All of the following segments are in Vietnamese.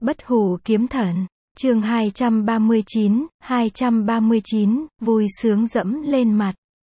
Bất hủ kiếm thần, chương 239, vui sướng dẫm lên mặt.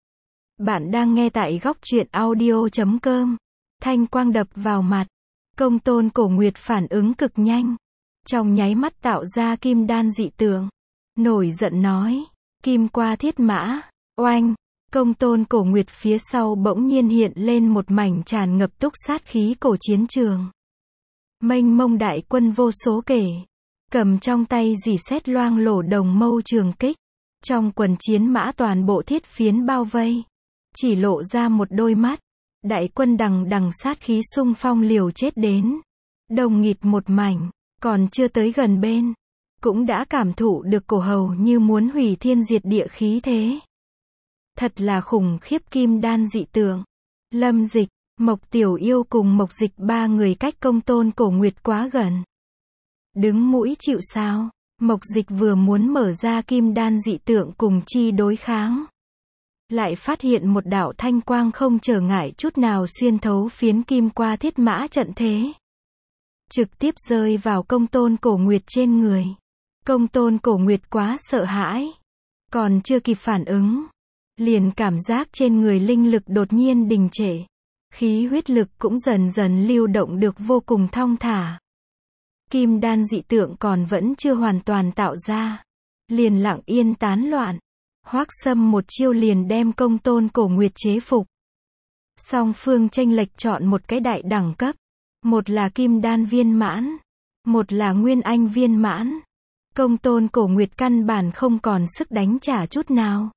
Bạn đang nghe tại góc truyện audio.com. Thanh quang đập vào mặt. Công tôn cổ nguyệt phản ứng cực nhanh. Trong nháy mắt tạo ra kim đan dị tượng. Nổi giận nói. Kim qua thiết mã. Oanh. Công tôn cổ nguyệt phía sau bỗng nhiên hiện lên một mảnh tràn ngập túc sát khí cổ chiến trường. Mênh mông đại quân vô số kể. Cầm trong tay dì xét loang lổ đồng mâu trường kích. Trong quần chiến mã toàn bộ thiết phiến bao vây. Chỉ lộ ra một đôi mắt. Đại quân đằng đằng sát khí xung phong liều chết đến. Đồng nghịt một mảnh. Còn chưa tới gần bên. Cũng đã cảm thụ được cổ hầu như muốn hủy thiên diệt địa khí thế. Thật là khủng khiếp kim đan dị tượng. Lâm Dịch, Mộc Tiểu Yêu cùng Mộc Dịch ba người cách công tôn cổ nguyệt quá gần. Đứng mũi chịu sào. Mộc Dịch vừa muốn mở ra kim đan dị tượng cùng chi đối kháng. Lại phát hiện một đạo thanh quang không trở ngại chút nào xuyên thấu phiến kim qua thiết mã trận thế. Trực tiếp rơi vào công tôn cổ nguyệt trên người. Công tôn cổ nguyệt quá sợ hãi. Còn chưa kịp phản ứng. Liền cảm giác trên người linh lực đột nhiên đình trệ. Khí huyết lực cũng dần dần lưu động được vô cùng thong thả. Kim đan dị tượng còn vẫn chưa hoàn toàn tạo ra. Liền lặng yên tán loạn. Hoắc Sâm một chiêu liền đem công tôn cổ nguyệt chế phục. Song phương chênh lệch chọn một cái đại đẳng cấp. Một là kim đan viên mãn. Một là nguyên anh viên mãn. Công tôn cổ nguyệt căn bản không còn sức đánh trả chút nào.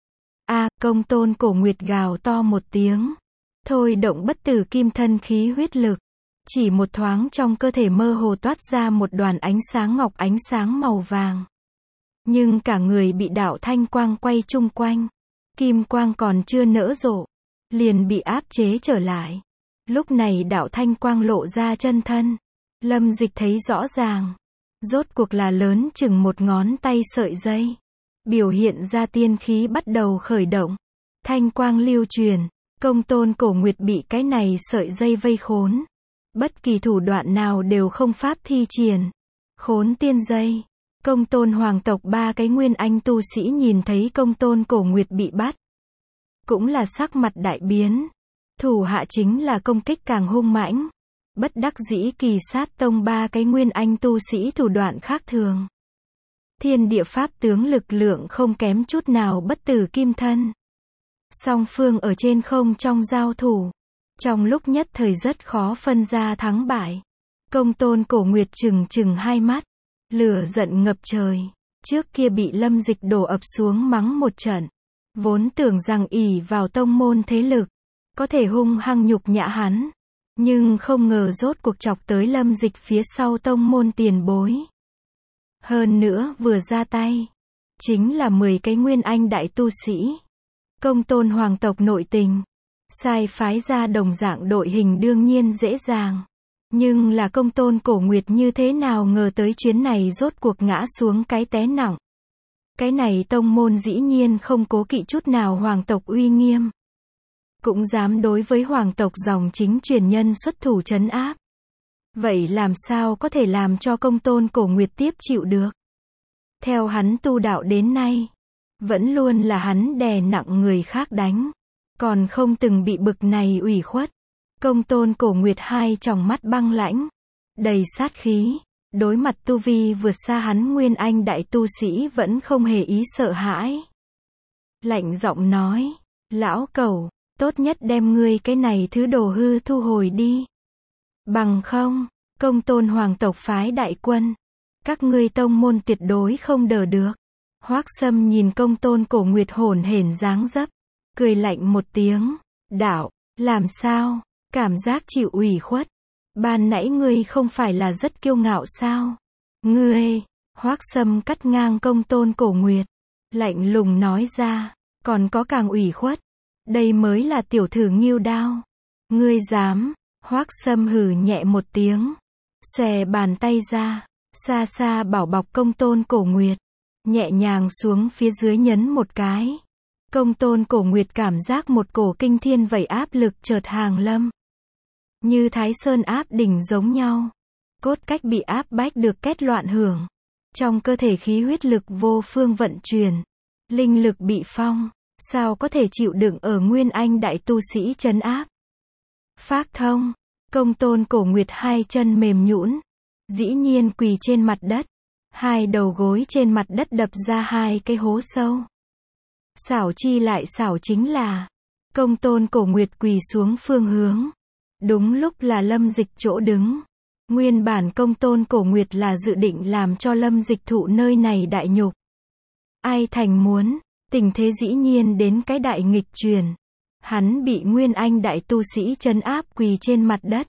Công tôn cổ nguyệt gào to một tiếng. Thôi động bất tử kim thân khí huyết lực. Chỉ một thoáng trong cơ thể mơ hồ toát ra một đoàn ánh sáng ngọc ánh sáng màu vàng. Nhưng cả người bị đạo thanh quang quay chung quanh. Kim quang còn chưa nở rộ. Liền bị áp chế trở lại. Lúc này đạo thanh quang lộ ra chân thân. Lâm Dịch thấy rõ ràng. Rốt cuộc là lớn chừng một ngón tay sợi dây. Biểu hiện ra tiên khí bắt đầu khởi động. Thanh quang lưu truyền. Công tôn cổ nguyệt bị cái này sợi dây vây khốn. Bất kỳ thủ đoạn nào đều không pháp thi triển. Khốn tiên dây. Công tôn hoàng tộc ba cái nguyên anh tu sĩ nhìn thấy công tôn cổ nguyệt bị bắt. Cũng là sắc mặt đại biến. Thủ hạ chính là công kích càng hung mãnh. Bất đắc dĩ Kỳ Sát tông ba cái nguyên anh tu sĩ thủ đoạn khác thường. Thiên địa pháp tướng lực lượng không kém chút nào bất tử kim thân. Song phương ở trên không trong giao thủ. Trong lúc nhất thời rất khó phân ra thắng bại. Công tôn cổ nguyệt trừng hai mắt. Lửa giận ngập trời. Trước kia bị Lâm Dịch đổ ập xuống mắng một trận. Vốn tưởng rằng ỷ vào tông môn thế lực. Có thể hung hăng nhục nhã hắn. Nhưng không ngờ rốt cuộc chọc tới Lâm Dịch phía sau tông môn tiền bối. Hơn nữa vừa ra tay. Chính là 10 cái nguyên anh đại tu sĩ. Công tôn hoàng tộc nội tình. Sai phái ra đồng dạng đội hình đương nhiên dễ dàng. Nhưng là công tôn cổ nguyệt như thế nào ngờ tới chuyến này rốt cuộc ngã xuống cái té nặng. Cái này tông môn dĩ nhiên không cố kỵ chút nào hoàng tộc uy nghiêm. Cũng dám đối với hoàng tộc dòng chính truyền nhân xuất thủ trấn áp. Vậy làm sao có thể làm cho công tôn cổ nguyệt tiếp chịu được? Theo hắn tu đạo đến nay. Vẫn luôn là hắn đè nặng người khác đánh. Còn không từng bị bực này ủy khuất. Công tôn cổ nguyệt hai tròng mắt băng lãnh. Đầy sát khí. Đối mặt tu vi vượt xa hắn nguyên anh đại tu sĩ vẫn không hề ý sợ hãi. Lạnh giọng nói. Lão cẩu, tốt nhất đem ngươi cái này thứ đồ hư thu hồi đi. Bằng không, công tôn hoàng tộc phái đại quân. Các ngươi tông môn tuyệt đối không đỡ được. Hoắc Sâm nhìn công tôn cổ nguyệt hổn hển dáng dấp. Cười lạnh một tiếng. Đạo, làm sao? Cảm giác chịu ủy khuất. Ban nãy ngươi không phải là rất kiêu ngạo sao? Ngươi, Hoắc Sâm cắt ngang công tôn cổ nguyệt. Lạnh lùng nói ra, còn có càng ủy khuất. Đây mới là tiểu thử nghiêu đao. Ngươi dám, Hoắc Sâm hừ nhẹ một tiếng. Xòe bàn tay ra, xa xa bảo bọc công tôn cổ nguyệt. Nhẹ nhàng xuống phía dưới nhấn một cái. Công tôn cổ nguyệt cảm giác một cổ kinh thiên vẩy áp lực chợt hàng lâm. Như Thái Sơn áp đỉnh giống nhau. Cốt cách bị áp bách được két loạn hưởng. Trong cơ thể khí huyết lực vô phương vận chuyển. Linh lực bị phong. Sao có thể chịu đựng ở Nguyên Anh đại tu sĩ trấn áp. Phác thông. Công tôn cổ nguyệt hai chân mềm nhũn. Dĩ nhiên quỳ trên mặt đất. Hai đầu gối trên mặt đất đập ra hai cái hố sâu. Xảo chi lại xảo chính là. Công tôn cổ nguyệt quỳ xuống phương hướng. Đúng lúc là Lâm Dịch chỗ đứng. Nguyên bản công tôn cổ nguyệt là dự định làm cho Lâm Dịch thụ nơi này đại nhục. Ai thành muốn, tình thế dĩ nhiên đến cái đại nghịch chuyển. Hắn bị Nguyên Anh đại tu sĩ trấn áp quỳ trên mặt đất.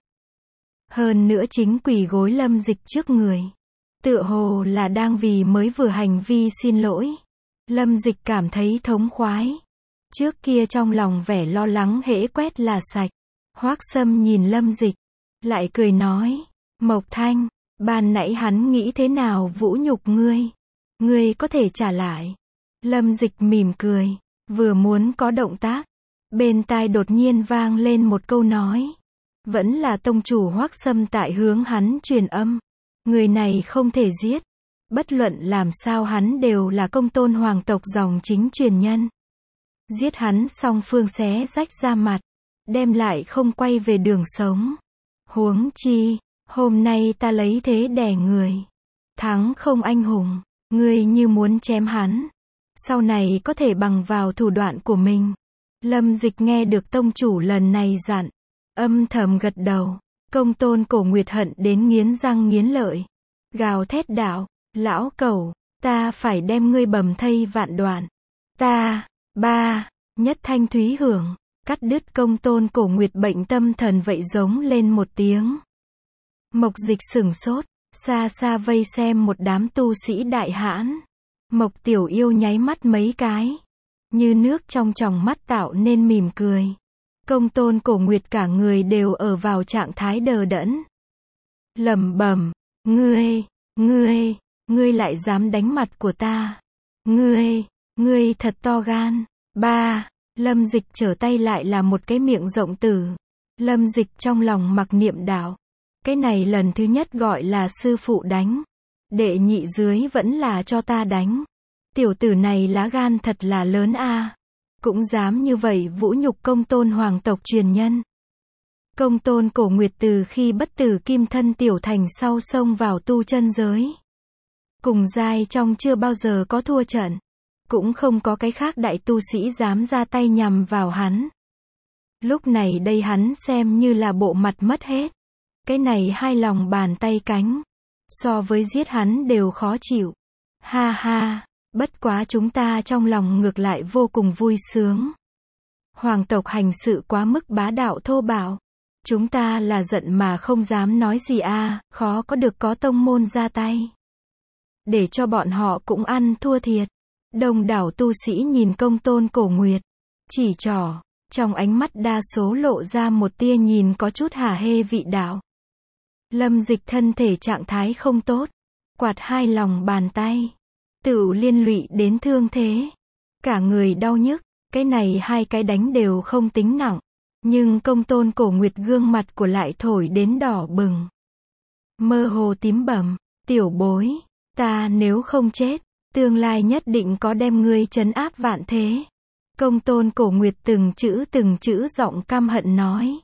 Hơn nữa chính quỳ gối Lâm Dịch trước người. Tựa hồ là đang vì mới vừa hành vi xin lỗi. Lâm Dịch cảm thấy thống khoái. Trước kia trong lòng vẻ lo lắng hễ quét là sạch. Hoắc Sâm nhìn Lâm Dịch, lại cười nói, Mộc Thanh, ban nãy hắn nghĩ thế nào vũ nhục ngươi? Ngươi có thể trả lại. Lâm Dịch mỉm cười, vừa muốn có động tác. Bên tai đột nhiên vang lên một câu nói. Vẫn là tông chủ Hoắc Sâm tại hướng hắn truyền âm. Người này không thể giết. Bất luận làm sao hắn đều là công tôn hoàng tộc dòng chính truyền nhân. Giết hắn song phương xé rách ra mặt. Đem lại không quay về đường sống. Huống chi, hôm nay ta lấy thế đè người. Thắng không anh hùng. Ngươi như muốn chém hắn. Sau này có thể bằng vào thủ đoạn của mình. Lâm Dịch nghe được tông chủ lần này dặn. Âm thầm gật đầu. Công tôn cổ nguyệt hận đến nghiến răng nghiến lợi. Gào thét đạo. Lão cẩu, ta phải đem ngươi bầm thây vạn đoạn. Ta, ba, nhất thanh thúy hưởng. Cắt đứt công tôn cổ nguyệt bệnh tâm thần vậy giống lên một tiếng. Mộc Dịch sửng sốt. Xa xa vây xem một đám tu sĩ đại hãn. Mộc Tiểu Yêu nháy mắt mấy cái. Như nước trong tròng mắt tạo nên mỉm cười. Công tôn cổ nguyệt cả người đều ở vào trạng thái đờ đẫn. Lẩm bẩm, ngươi lại dám đánh mặt của ta. Ngươi thật to gan. Ba, Lâm Dịch trở tay lại là một cái miệng rộng tử. Lâm Dịch trong lòng mặc niệm đạo. Cái này lần thứ nhất gọi là sư phụ đánh. Đệ nhị dưới vẫn là cho ta đánh. Tiểu tử này lá gan thật là lớn a. Cũng dám như vậy vũ nhục công tôn hoàng tộc truyền nhân. Công tôn cổ nguyệt từ khi bất tử kim thân tiểu thành sau xông vào tu chân giới. Cùng giai trong chưa bao giờ có thua trận. Cũng không có cái khác đại tu sĩ dám ra tay nhằm vào hắn. Lúc này đây hắn xem như là bộ mặt mất hết. Cái này hai lòng bàn tay cánh. So với giết hắn đều khó chịu. Ha ha, bất quá chúng ta trong lòng ngược lại vô cùng vui sướng. Hoàng tộc hành sự quá mức bá đạo thô bạo. Chúng ta là giận mà không dám nói gì a, khó có được có tông môn ra tay. Để cho bọn họ cũng ăn thua thiệt. Đông đảo tu sĩ nhìn công tôn cổ nguyệt. Chỉ trỏ, trong ánh mắt đa số lộ ra một tia nhìn có chút hả hê vị đạo. Lâm Dịch thân thể trạng thái không tốt. Quạt hai lòng bàn tay. Tựu liên lụy đến thương thế. Cả người đau nhức. Cái này hai cái đánh đều không tính nặng. Nhưng công tôn cổ nguyệt gương mặt của lại thổi đến đỏ bừng. Mơ hồ tím bầm. Tiểu bối. Ta nếu không chết. Tương lai nhất định có đem ngươi trấn áp vạn thế. Công tôn cổ nguyệt từng chữ giọng căm hận nói.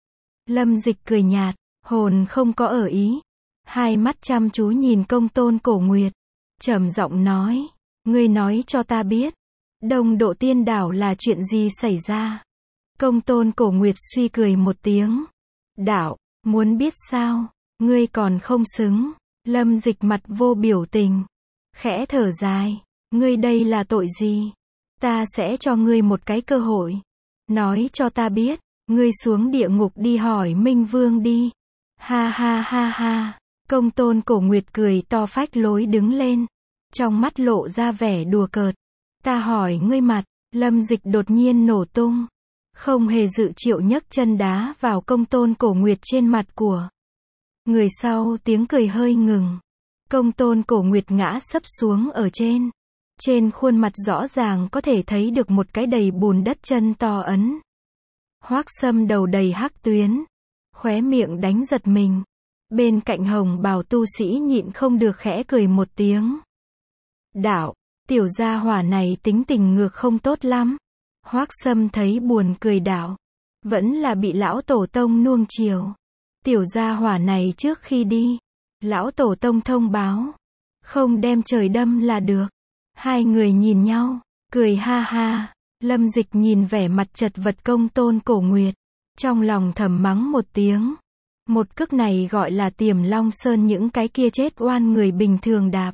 Lâm Dịch cười nhạt. Hồn không có ở ý. Hai mắt chăm chú nhìn công tôn cổ nguyệt. Trầm giọng nói. Ngươi nói cho ta biết. Đông Độ Tiên Đảo là chuyện gì xảy ra? Công tôn cổ nguyệt suy cười một tiếng. Đạo, muốn biết sao? Ngươi còn không xứng. Lâm Dịch mặt vô biểu tình. Khẽ thở dài. Ngươi đây là tội gì? Ta sẽ cho ngươi một cái cơ hội. Nói cho ta biết. Ngươi xuống địa ngục đi hỏi Minh Vương đi. Ha ha ha ha. Công tôn cổ nguyệt cười to phách lối đứng lên. Trong mắt lộ ra vẻ đùa cợt. Ta hỏi ngươi mặt. Lâm Dịch đột nhiên nổ tung. Không hề dự triệu nhấc chân đá vào công tôn cổ nguyệt trên mặt của người sau, tiếng cười hơi ngừng. Công tôn cổ nguyệt ngã sấp xuống ở trên. Trên khuôn mặt rõ ràng có thể thấy được một cái đầy bùn đất chân to ấn. Hoắc Sâm đầu đầy hắc tuyến. Khóe miệng đánh giật mình. Bên cạnh hồng bào tu sĩ nhịn không được khẽ cười một tiếng. Đạo, tiểu gia hỏa này tính tình ngược không tốt lắm. Hoắc Sâm thấy buồn cười đạo. Vẫn là bị lão tổ tông nuông chiều. Tiểu gia hỏa này trước khi đi, lão tổ tông thông báo. Không đem trời đâm là được. Hai người nhìn nhau, cười ha ha. Lâm Dịch nhìn vẻ mặt chật vật Công Tôn Cổ Nguyệt. Trong lòng thầm mắng một tiếng. Một cước này gọi là Tiềm Long Sơn những cái kia chết oan người bình thường đạp.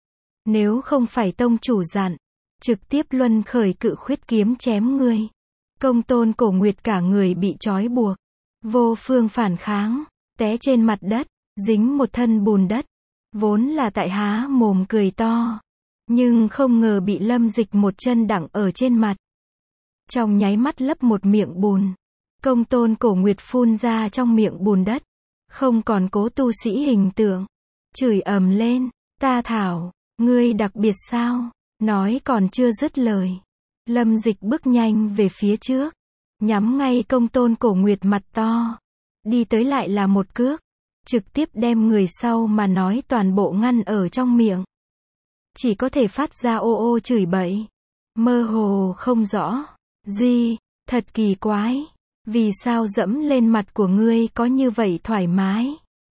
Nếu không phải tông chủ dặn, trực tiếp luân khởi cự khuyết kiếm chém ngươi. Công Tôn Cổ Nguyệt cả người bị trói buộc, vô phương phản kháng, té trên mặt đất, dính một thân bùn đất. Vốn là tại há mồm cười to, nhưng không ngờ bị Lâm Dịch một chân đặng ở trên mặt. Trong nháy mắt lấp một miệng bùn. Công Tôn Cổ Nguyệt phun ra trong miệng bùn đất, không còn cố tu sĩ hình tượng, chửi ầm lên, ta thảo, ngươi đặc biệt sao? Nói còn chưa dứt lời, Lâm Dịch bước nhanh về phía trước, nhắm ngay Công Tôn Cổ Nguyệt mặt to, đi tới lại là một cước, trực tiếp đem người sau mà nói toàn bộ ngăn ở trong miệng. Chỉ có thể phát ra ô ô chửi bậy, mơ hồ không rõ, gì, thật kỳ quái. Vì sao dẫm lên mặt của ngươi có như vậy thoải mái?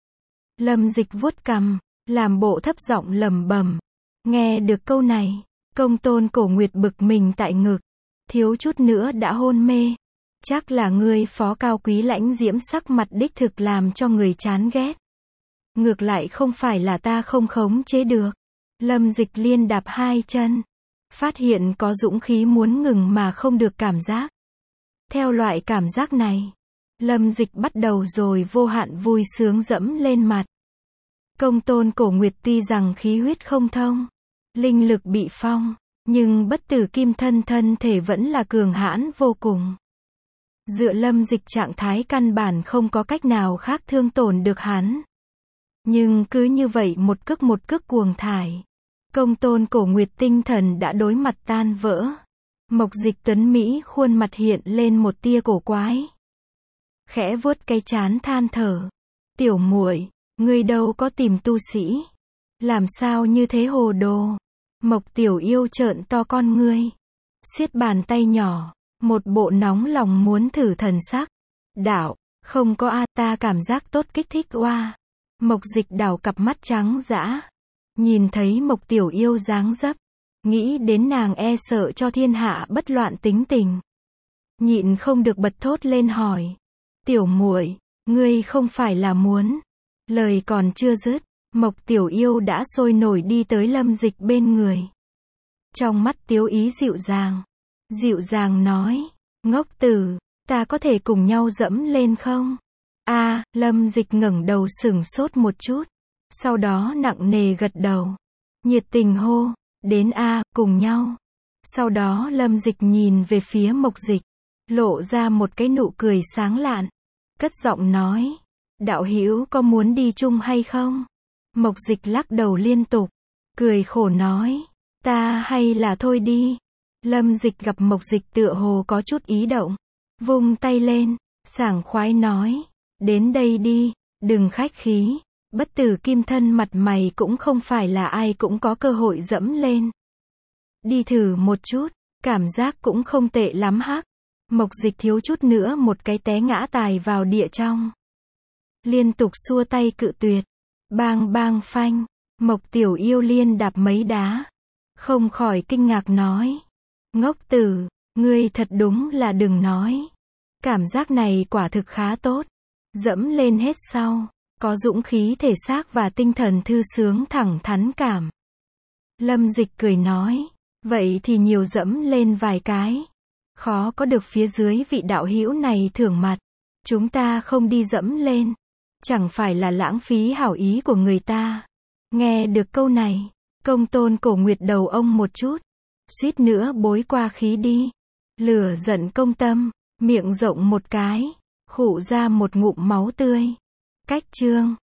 Lâm Dịch vuốt cằm, làm bộ thấp giọng lẩm bẩm. Nghe được câu này, Công Tôn Cổ Nguyệt bực mình tại ngực, thiếu chút nữa đã hôn mê. Chắc là ngươi phó cao quý lãnh diễm sắc mặt đích thực làm cho người chán ghét. Ngược lại không phải là ta không khống chế được. Lâm Dịch liên đạp hai chân, phát hiện có dũng khí muốn ngừng mà không được cảm giác. Theo loại cảm giác này, Lâm Dịch bắt đầu rồi vô hạn vui sướng dẫm lên mặt. Công Tôn Cổ Nguyệt tuy rằng khí huyết không thông, linh lực bị phong, nhưng bất tử kim thân thân thể vẫn là cường hãn vô cùng. Dựa Lâm Dịch trạng thái căn bản không có cách nào khác thương tổn được hắn. Nhưng cứ như vậy một cước cuồng thải, Công Tôn Cổ Nguyệt tinh thần đã đối mặt tan vỡ. Mộc Dịch tuấn Mỹ khuôn mặt hiện lên một tia cổ quái. Khẽ vuốt cái trán than thở. Tiểu muội, ngươi đâu có tìm tu sĩ. Làm sao như thế hồ đồ. Mộc Tiểu Yêu trợn to con ngươi. Siết bàn tay nhỏ, một bộ nóng lòng muốn thử thần sắc. Đạo, không có a, ta cảm giác tốt kích thích oa. Mộc Dịch đảo cặp mắt trắng dã. Nhìn thấy Mộc Tiểu Yêu dáng dấp. Nghĩ đến nàng e sợ cho thiên hạ bất loạn tính tình. Nhịn không được bật thốt lên hỏi. Tiểu muội, ngươi không phải là muốn. Lời còn chưa dứt, Mộc Tiểu Yêu đã sôi nổi đi tới Lâm Dịch bên người. Trong mắt tiếu ý dịu dàng nói. Ngốc tử, ta có thể cùng nhau dẫm lên không? Lâm Dịch ngẩng đầu sửng sốt một chút. Sau đó nặng nề gật đầu. Nhiệt tình hô. Đến cùng nhau. Sau đó Lâm Dịch nhìn về phía Mộc Dịch, lộ ra một cái nụ cười sáng lạn, cất giọng nói, đạo hữu có muốn đi chung hay không? Mộc Dịch lắc đầu liên tục, cười khổ nói, ta hay là thôi đi. Lâm Dịch gặp Mộc Dịch tựa hồ có chút ý động, vung tay lên, sảng khoái nói, đến đây đi, đừng khách khí. Bất tử kim thân mặt mày cũng không phải là ai cũng có cơ hội dẫm lên. Đi thử một chút, cảm giác cũng không tệ lắm hắc. Mộc Dịch thiếu chút nữa một cái té ngã tài vào địa trong. Liên tục xua tay cự tuyệt. Bang bang phanh, Mộc Tiểu Yêu liên đạp mấy đá. Không khỏi kinh ngạc nói. Ngốc tử, ngươi thật đúng là đừng nói. Cảm giác này quả thực khá tốt. Dẫm lên hết sau. Có dũng khí thể xác và tinh thần thư sướng thẳng thắn cảm. Lâm Dịch cười nói, vậy thì nhiều dẫm lên vài cái. Khó có được phía dưới vị đạo hữu này thưởng mặt. Chúng ta không đi dẫm lên. Chẳng phải là lãng phí hảo ý của người ta. Nghe được câu này, Công Tôn Cổ Nguyệt đầu ông một chút. Suýt nữa bối qua khí đi. Lửa giận công tâm, miệng rộng một cái, khụ ra một ngụm máu tươi. Cách chương